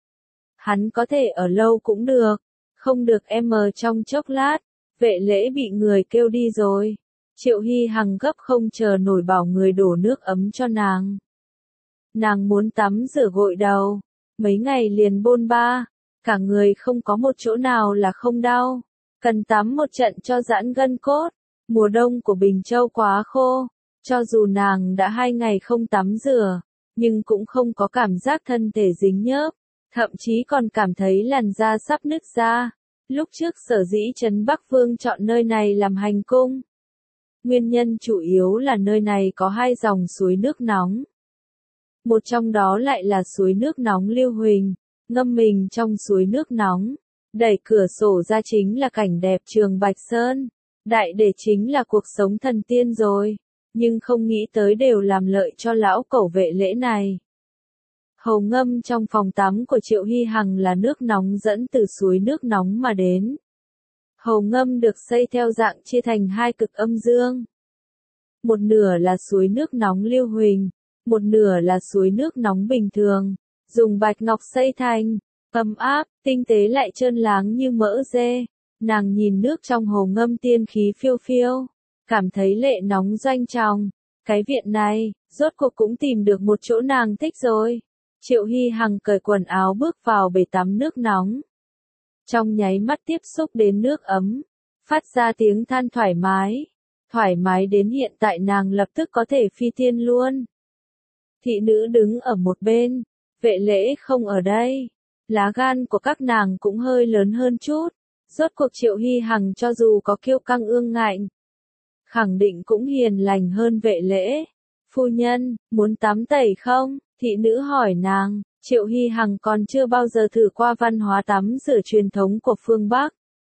Hắn có thể ở lâu cũng được, không được em mờ trong chốc lát. Vệ Lễ bị người kêu đi rồi. Triệu Hy Hằng gấp không chờ nổi bảo người đổ nước ấm cho nàng. Nàng muốn tắm rửa gội đầu, mấy ngày liền bôn ba, cả người không có một chỗ nào là không đau, cần tắm một trận cho giãn gân cốt. Mùa đông của Bình Châu quá khô, cho dù nàng đã hai ngày không tắm rửa, nhưng cũng không có cảm giác thân thể dính nhớp. Thậm chí còn cảm thấy làn da sắp nứt ra. Lúc trước sở dĩ Trấn Bắc Vương chọn nơi này làm hành cung. Nguyên nhân chủ yếu là nơi này có hai dòng suối nước nóng. Một trong đó lại là suối nước nóng Lưu Huỳnh, ngâm mình trong suối nước nóng. Đẩy cửa sổ ra chính là cảnh đẹp Trường Bạch Sơn. Đại để chính là cuộc sống thần tiên rồi. Nhưng không nghĩ tới đều làm lợi cho lão cẩu Vệ Lễ này. Hồ ngâm trong phòng tắm của Triệu Hy Hằng là nước nóng dẫn từ suối nước nóng mà đến. Hồ ngâm được xây theo dạng chia thành hai cực âm dương. Một nửa là suối nước nóng Lưu Huỳnh, một nửa là suối nước nóng bình thường, dùng bạch ngọc xây thành, ấm áp, tinh tế lại trơn láng như mỡ dê. Nàng nhìn nước trong hồ ngâm tiên khí phiêu phiêu, cảm thấy lệ nóng doanh trọng. Cái viện này, rốt cuộc cũng tìm được một chỗ nàng thích rồi. Triệu Hy Hằng cởi quần áo bước vào bể tắm nước nóng. Trong nháy mắt tiếp xúc đến nước ấm, phát ra tiếng than thoải mái. Thoải mái đến hiện tại nàng lập tức có thể phi tiên luôn. Thị nữ đứng ở một bên, Vệ Lễ không ở đây. Lá gan của các nàng cũng hơi lớn hơn chút. Rốt cuộc Triệu Hy Hằng cho dù có kiêu căng ương ngạnh, khẳng định cũng hiền lành hơn Vệ Lễ. Phu nhân, muốn tắm tẩy không? Thị nữ hỏi nàng. Triệu Hy Hằng còn chưa bao giờ thử qua văn hóa tắm rửa truyền thống của phương Bắc,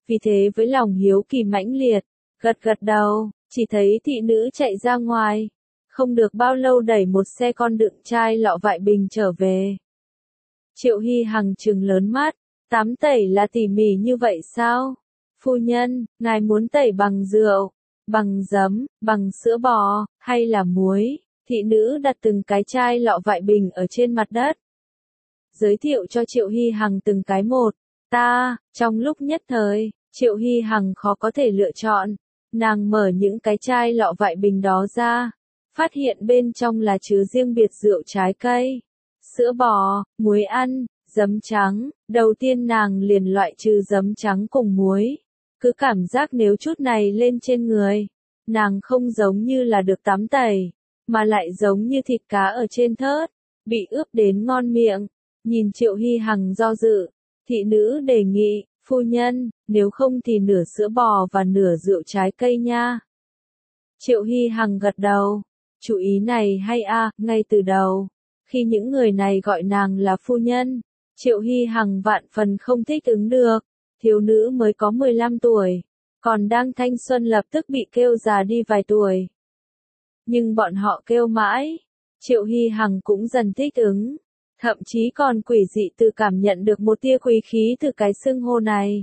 vì thế với lòng hiếu kỳ mãnh liệt, gật gật đầu, chỉ thấy thị nữ chạy ra ngoài, không được bao lâu đẩy một xe con đựng chai lọ vại bình trở về. Triệu Hy Hằng trừng lớn mắt, tắm tẩy là tỉ mỉ như vậy sao? Phu nhân, ngài muốn tẩy bằng rượu, bằng giấm, bằng sữa bò, hay là muối? Thị nữ đặt từng cái chai lọ vại bình ở trên mặt đất. Giới thiệu cho Triệu Hy Hằng từng cái một. Ta, trong lúc nhất thời, Triệu Hy Hằng khó có thể lựa chọn. Nàng mở những cái chai lọ vại bình đó ra, phát hiện bên trong là chứa riêng biệt rượu trái cây, sữa bò, muối ăn, giấm trắng. Đầu tiên nàng liền loại trừ giấm trắng cùng muối. Cứ cảm giác nếu chút này lên trên người, nàng không giống như là được tắm tẩy, mà lại giống như thịt cá ở trên thớt, bị ướp đến ngon miệng. Nhìn Triệu Hy Hằng do dự, thị nữ đề nghị, phu nhân, nếu không thì nửa sữa bò và nửa rượu trái cây nha. Triệu Hy Hằng gật đầu, chủ ý này hay a, ngay từ đầu, khi những người này gọi nàng là phu nhân, Triệu Hy Hằng vạn phần không thích ứng được, thiếu nữ mới có mười lăm tuổi, còn đang thanh xuân lập tức bị kêu già đi vài tuổi. Nhưng bọn họ kêu mãi, Triệu Hy Hằng cũng dần thích ứng. Thậm chí còn quỷ dị tự cảm nhận được một tia quý khí từ cái xưng hô này.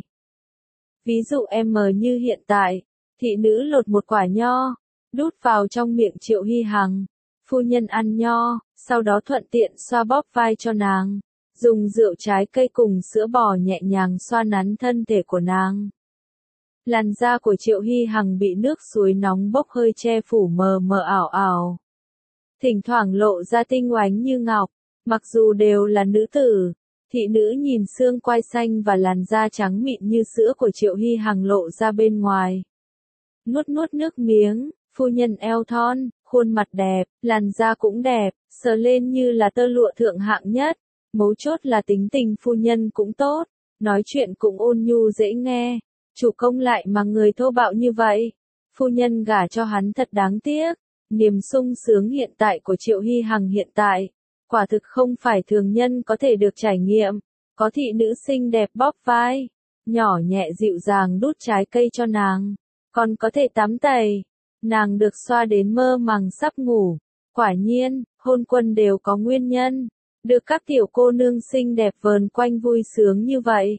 Ví dụ em như hiện tại, thị nữ lột một quả nho, đút vào trong miệng Triệu Hy Hằng. Phu nhân ăn nho, sau đó thuận tiện xoa bóp vai cho nàng, dùng rượu trái cây cùng sữa bò nhẹ nhàng xoa nắn thân thể của nàng. Làn da của Triệu Hy Hằng bị nước suối nóng bốc hơi che phủ mờ mờ ảo ảo. Thỉnh thoảng lộ ra tinh oánh như ngọc. Mặc dù đều là nữ tử, thị nữ nhìn xương quai xanh và làn da trắng mịn như sữa của Triệu Hy Hằng lộ ra bên ngoài. Nuốt nuốt nước miếng, phu nhân eo thon, khuôn mặt đẹp, làn da cũng đẹp, sờ lên như là tơ lụa thượng hạng nhất. Mấu chốt là tính tình phu nhân cũng tốt, nói chuyện cũng ôn nhu dễ nghe. Chủ công lại mà người thô bạo như vậy. Phu nhân gả cho hắn thật đáng tiếc. Niềm sung sướng hiện tại của Triệu Hy Hằng hiện tại, quả thực không phải thường nhân có thể được trải nghiệm. Có thị nữ xinh đẹp bóp vai, nhỏ nhẹ dịu dàng đút trái cây cho nàng, còn có thể tắm tẩy. Nàng được xoa đến mơ màng sắp ngủ. Quả nhiên, hôn quân đều có nguyên nhân, được các tiểu cô nương xinh đẹp vờn quanh vui sướng như vậy.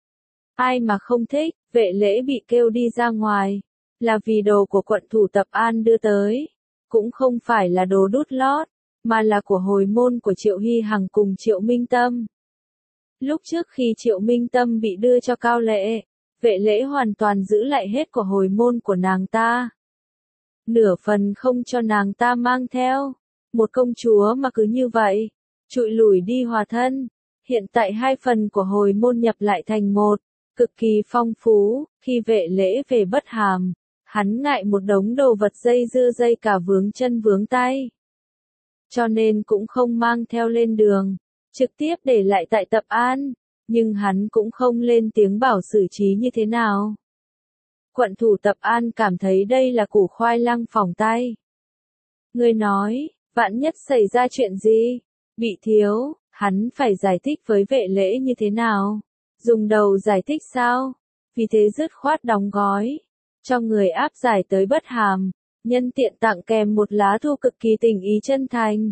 Ai mà không thích. Vệ lễ bị kêu đi ra ngoài, là vì đồ của quận thủ Tập An đưa tới, cũng không phải là đồ đút lót, mà là của hồi môn của Triệu Hy Hằng cùng Triệu Minh Tâm. Lúc trước khi Triệu Minh Tâm bị đưa cho Cao Lệ, vệ lễ hoàn toàn giữ lại hết của hồi môn của nàng ta. Nửa phần không cho nàng ta mang theo, một công chúa mà cứ như vậy, trụi lủi đi hòa thân. Hiện tại hai phần của hồi môn nhập lại thành một, cực kỳ phong phú. Khi vệ lễ về Bất Hàm, hắn ngại một đống đồ vật dây dưa dây cả vướng chân vướng tay, cho nên cũng không mang theo lên đường, trực tiếp để lại tại Tập An, nhưng hắn cũng không lên tiếng bảo xử trí như thế nào. Quận thủ Tập An cảm thấy đây là củ khoai lang phỏng tay. Người nói, vạn nhất xảy ra chuyện gì, bị thiếu, hắn phải giải thích với vệ lễ như thế nào? Dùng đầu giải thích sao? Vì thế dứt khoát đóng gói, cho người áp giải tới Bất Hàm, nhân tiện tặng kèm một lá thư cực kỳ tình ý chân thành.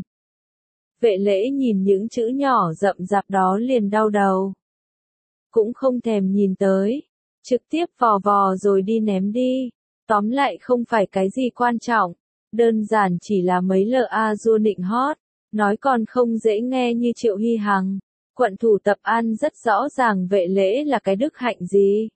Vệ lễ nhìn những chữ nhỏ rậm rạp đó liền đau đầu. Cũng không thèm nhìn tới, trực tiếp vò vò rồi đi ném đi. Tóm lại không phải cái gì quan trọng, đơn giản chỉ là mấy lờ a dua nịnh hót, nói còn không dễ nghe như Triệu Hy Hằng. Quận thủ Tập An rất rõ ràng vệ lễ là cái đức hạnh gì,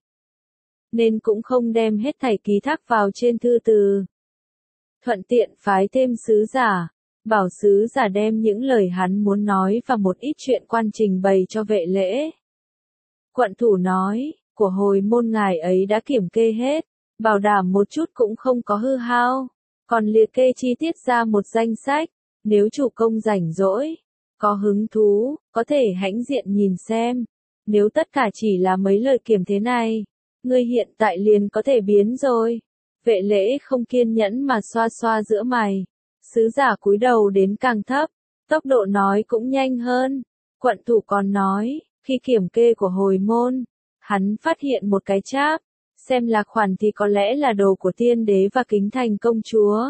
nên cũng không đem hết thảy ký thác vào trên thư từ. Thuận tiện phái thêm sứ giả, bảo sứ giả đem những lời hắn muốn nói và một ít chuyện quan trình bày cho vệ lễ. Quận thủ nói, của hồi môn ngài ấy đã kiểm kê hết, bảo đảm một chút cũng không có hư hao, còn liệt kê chi tiết ra một danh sách, nếu chủ công rảnh rỗi, có hứng thú, có thể hãnh diện nhìn xem. Nếu tất cả chỉ là mấy lời kiểm thế này, ngươi hiện tại liền có thể biến rồi. Vệ lễ không kiên nhẫn mà xoa xoa giữa mày. Sứ giả cúi đầu đến càng thấp, tốc độ nói cũng nhanh hơn. Quận thủ còn nói, khi kiểm kê của hồi môn, hắn phát hiện một cái cháp, xem là khoản thì có lẽ là đồ của tiên đế và Kính Thành công chúa.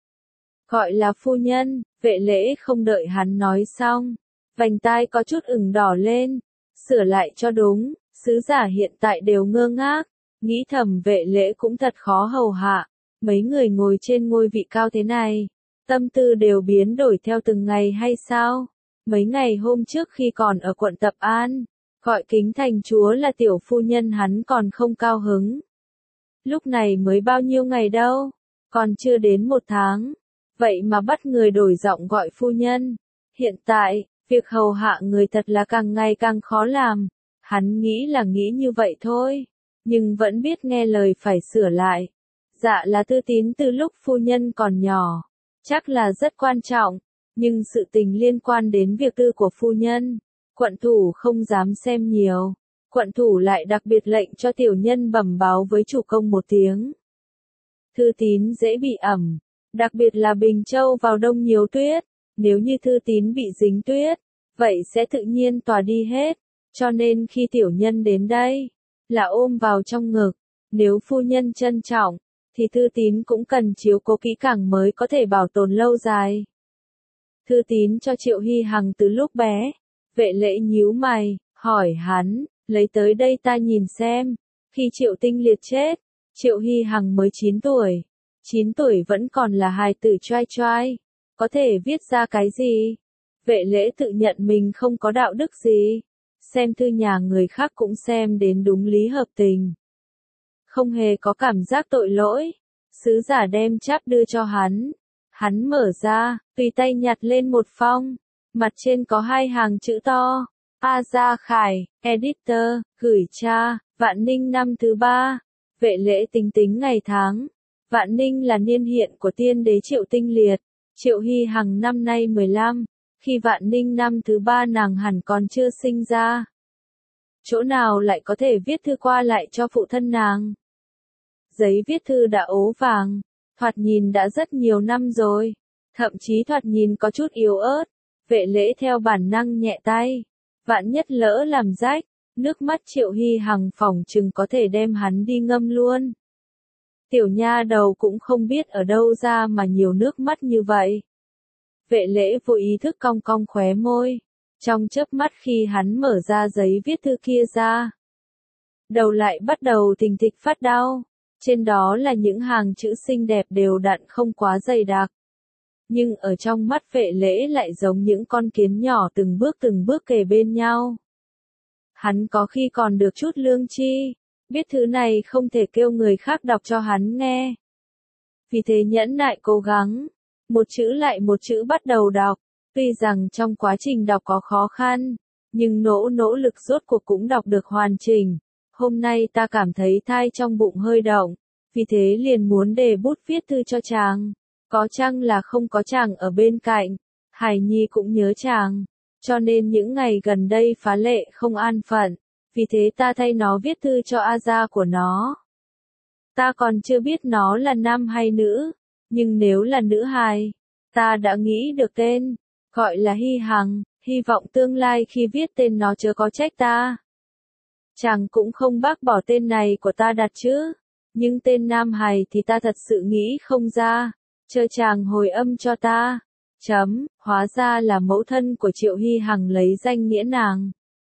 Gọi là phu nhân, Vệ Lễ không đợi hắn nói xong, vành tai có chút ửng đỏ lên, sửa lại cho đúng, sứ giả hiện tại đều ngơ ngác, nghĩ thầm Vệ Lễ cũng thật khó hầu hạ, mấy người ngồi trên ngôi vị cao thế này, tâm tư đều biến đổi theo từng ngày hay sao? Mấy ngày hôm trước khi còn ở quận Tập An, gọi Kính Thành chúa là tiểu phu nhân hắn còn không cao hứng. Lúc này mới bao nhiêu ngày đâu, còn chưa đến một tháng, vậy mà bắt người đổi giọng gọi phu nhân. Hiện tại, việc hầu hạ người thật là càng ngày càng khó làm, hắn nghĩ là nghĩ như vậy thôi, nhưng vẫn biết nghe lời phải sửa lại. Dạ là Thư Tín từ lúc phu nhân còn nhỏ, chắc là rất quan trọng, nhưng sự tình liên quan đến việc tư của phu nhân, quận thủ không dám xem nhiều, quận thủ lại đặc biệt lệnh cho tiểu nhân bẩm báo với chủ công một tiếng. Thư Tín dễ bị ẩm, đặc biệt là Bình Châu vào đông nhiều tuyết, nếu như Thư Tín bị dính tuyết, vậy sẽ tự nhiên tỏa đi hết, cho nên khi tiểu nhân đến đây, là ôm vào trong ngực, nếu phu nhân trân trọng, thì Thư Tín cũng cần chiếu cố kỹ càng mới có thể bảo tồn lâu dài. Thư Tín cho Triệu Hy Hằng từ lúc bé, Vệ Lễ nhíu mày, hỏi hắn, lấy tới đây ta nhìn xem, khi Triệu Tinh Liệt chết, Triệu Hy Hằng mới chín tuổi, chín tuổi vẫn còn là hài tử choai choai, có thể viết ra cái gì? Vệ Lễ tự nhận mình không có đạo đức gì, xem thư nhà người khác cũng xem đến đúng lý hợp tình. Không hề có cảm giác tội lỗi, sứ giả đem cháp đưa cho hắn. Hắn mở ra, tùy tay nhặt lên một phong, mặt trên có hai hàng chữ to, A Gia Khải, Editor, gửi cha, Vạn Ninh năm thứ ba. Vệ Lễ tính tính ngày tháng, Vạn Ninh là niên hiện của tiên đế Triệu Tinh Liệt, Triệu Hy Hằng năm nay mười lăm, khi Vạn Ninh năm thứ ba nàng hẳn còn chưa sinh ra. Chỗ nào lại có thể viết thư qua lại cho phụ thân nàng? Giấy viết thư đã ố vàng, thoạt nhìn đã rất nhiều năm rồi, thậm chí thoạt nhìn có chút yếu ớt. Vệ Lễ theo bản năng nhẹ tay, vạn nhất lỡ làm rách, nước mắt Triệu Hy Hằng phỏng chừng có thể đem hắn đi ngâm luôn. Tiểu nha đầu cũng không biết ở đâu ra mà nhiều nước mắt như vậy. Vệ Lễ vô ý thức cong cong khóe môi, trong chớp mắt khi hắn mở ra giấy viết thư kia ra, đầu lại bắt đầu thình thịch phát đau. Trên đó là những hàng chữ xinh đẹp đều đặn không quá dày đặc. Nhưng ở trong mắt Vệ Lễ lại giống những con kiến nhỏ từng bước từng bước kề bên nhau. Hắn có khi còn được chút lương tri, biết thứ này không thể kêu người khác đọc cho hắn nghe. Vì thế nhẫn nại cố gắng, một chữ lại một chữ bắt đầu đọc, tuy rằng trong quá trình đọc có khó khăn, nhưng nỗ nỗ lực rốt cuộc cũng đọc được hoàn chỉnh. Hôm nay ta cảm thấy thai trong bụng hơi động, vì thế liền muốn đề bút viết thư cho chàng. Có chăng là không có chàng ở bên cạnh, Hải Nhi cũng nhớ chàng, cho nên những ngày gần đây phá lệ không an phận, vì thế ta thay nó viết thư cho A Gia của nó. Ta còn chưa biết nó là nam hay nữ, nhưng nếu là nữ hài, ta đã nghĩ được tên, gọi là Hy Hằng, hy vọng tương lai khi viết tên nó chớ có trách ta. Chàng cũng không bác bỏ tên này của ta đặt chứ, nhưng tên nam hài thì ta thật sự nghĩ không ra, chờ chàng hồi âm cho ta. Chấm, hóa ra là mẫu thân của Triệu Hy Hằng lấy danh nghĩa nàng.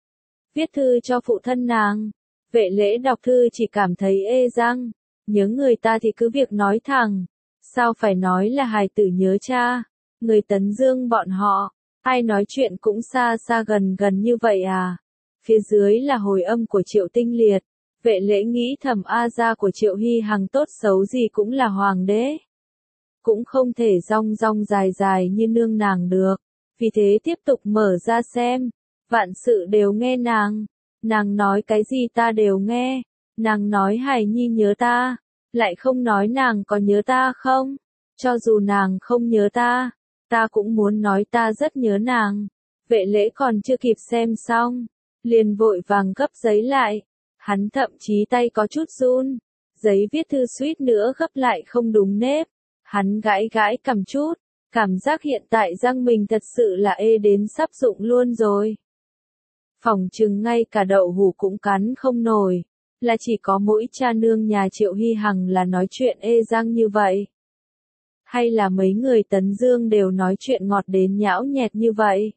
Viết thư cho phụ thân nàng, Vệ Lễ đọc thư chỉ cảm thấy ê răng, nhớ người ta thì cứ việc nói thẳng, sao phải nói là hài tử nhớ cha, người Tấn Dương bọn họ, ai nói chuyện cũng xa xa gần gần như vậy à. Phía dưới là hồi âm của Triệu Tinh Liệt, Vệ Lễ nghĩ thầm A Gia của Triệu Hy Hằng tốt xấu gì cũng là hoàng đế. Cũng không thể rong rong dài dài như nương nàng được, vì thế tiếp tục mở ra xem, vạn sự đều nghe nàng, nàng nói cái gì ta đều nghe, nàng nói Hải Nhi nhớ ta, lại không nói nàng có nhớ ta không, cho dù nàng không nhớ ta, ta cũng muốn nói ta rất nhớ nàng. Vệ Lễ còn chưa kịp xem xong, liền vội vàng gấp giấy lại, hắn thậm chí tay có chút run, giấy viết thư suýt nữa gấp lại không đúng nếp, hắn gãi gãi cầm chút, cảm giác hiện tại răng mình thật sự là ê đến sắp rụng luôn rồi. Phỏng chừng ngay cả đậu hũ cũng cắn không nổi, là chỉ có mỗi cha nương nhà Triệu Hy Hằng là nói chuyện ê răng như vậy? Hay là mấy người Tấn Dương đều nói chuyện ngọt đến nhão nhẹt như vậy?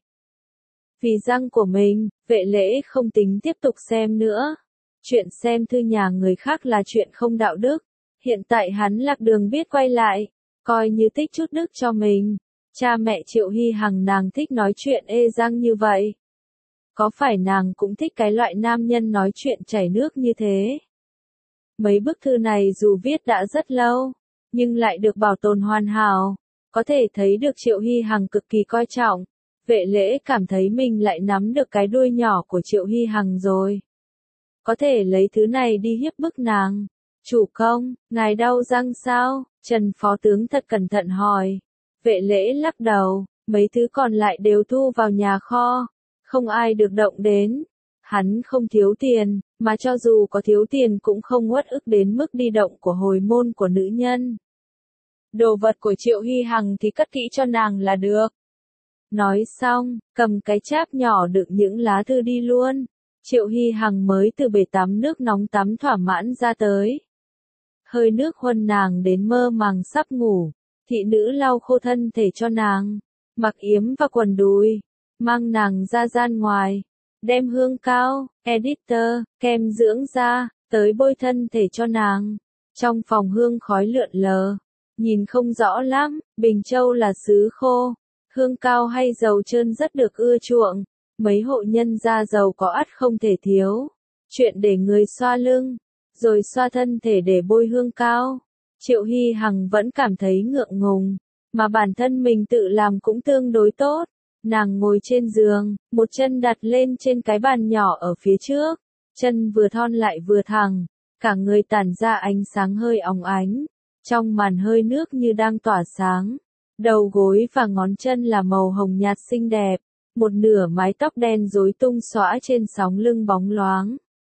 Vì răng của mình, Vệ Lễ không tính tiếp tục xem nữa. Chuyện xem thư nhà người khác là chuyện không đạo đức. Hiện tại hắn lạc đường biết quay lại, coi như tích chút đức cho mình. Cha mẹ Triệu Hy Hằng nàng thích nói chuyện ê răng như vậy. Có phải nàng cũng thích cái loại nam nhân nói chuyện chảy nước như thế? Mấy bức thư này dù viết đã rất lâu, nhưng lại được bảo tồn hoàn hảo. Có thể thấy được Triệu Hy Hằng cực kỳ coi trọng. Vệ Lễ cảm thấy mình lại nắm được cái đuôi nhỏ của Triệu Hy Hằng rồi. Có thể lấy thứ này đi hiếp bức nàng. Chủ công, ngài đau răng sao? Trần phó tướng thật cẩn thận hỏi. Vệ Lễ lắc đầu, mấy thứ còn lại đều thu vào nhà kho. Không ai được động đến. Hắn không thiếu tiền, mà cho dù có thiếu tiền cũng không uất ức đến mức đi động của hồi môn của nữ nhân. Đồ vật của Triệu Hy Hằng thì cất kỹ cho nàng là được. Nói xong, cầm cái cháp nhỏ đựng những lá thư đi luôn. Triệu Hy Hằng mới từ bể tắm nước nóng tắm thỏa mãn ra tới. Hơi nước huân nàng đến mơ màng sắp ngủ. Thị nữ lau khô thân thể cho nàng, mặc yếm và quần đùi, mang nàng ra gian ngoài, đem hương cao, editor, kem dưỡng da, tới bôi thân thể cho nàng. Trong phòng hương khói lượn lờ, nhìn không rõ lắm. Bình Châu là xứ khô, hương cao hay dầu trơn rất được ưa chuộng. Mấy hộ nhân da dầu có ắt không thể thiếu. Chuyện để người xoa lưng, rồi xoa thân thể để bôi hương cao. Triệu Hy Hằng vẫn cảm thấy ngượng ngùng, mà bản thân mình tự làm cũng tương đối tốt. Nàng ngồi trên giường, một chân đặt lên trên cái bàn nhỏ ở phía trước. Chân vừa thon lại vừa thẳng, cả người tản ra ánh sáng hơi óng ánh. Trong màn hơi nước như đang tỏa sáng. Đầu gối và ngón chân là màu hồng nhạt xinh đẹp. Một nửa mái tóc đen rối tung xõa trên sóng lưng bóng loáng.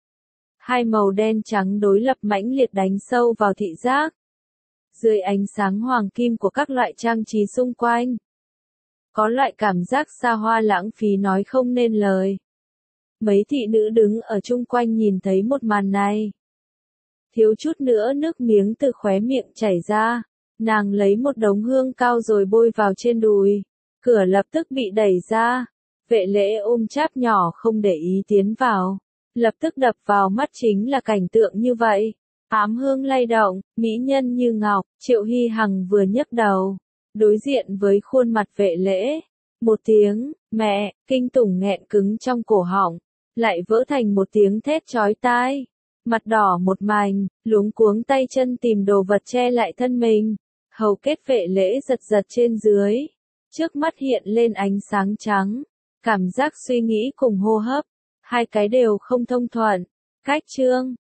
Hai màu đen trắng đối lập mãnh liệt đánh sâu vào thị giác. Dưới ánh sáng hoàng kim của các loại trang trí xung quanh. Có loại cảm giác xa hoa lãng phí nói không nên lời. Mấy thị nữ đứng ở chung quanh nhìn thấy một màn này. Thiếu chút nữa nước miếng từ khóe miệng chảy ra. Nàng lấy một đống hương cao rồi bôi vào trên đùi. Cửa lập tức bị đẩy ra. Vệ Lễ ôm cháp nhỏ không để ý tiến vào. Lập tức đập vào mắt chính là cảnh tượng như vậy. Ám hương lay động, mỹ nhân như ngọc. Triệu Hy Hằng vừa nhấc đầu, đối diện với khuôn mặt Vệ Lễ. Một tiếng, mẹ, kinh tủng nghẹn cứng trong cổ họng, lại vỡ thành một tiếng thét chói tai. Mặt đỏ một mảnh, luống cuống tay chân tìm đồ vật che lại thân mình. Hầu kết Vệ Lễ giật giật trên dưới. Trước mắt hiện lên ánh sáng trắng. Cảm giác suy nghĩ cùng hô hấp. Hai cái đều không thông thuận. Cách chương.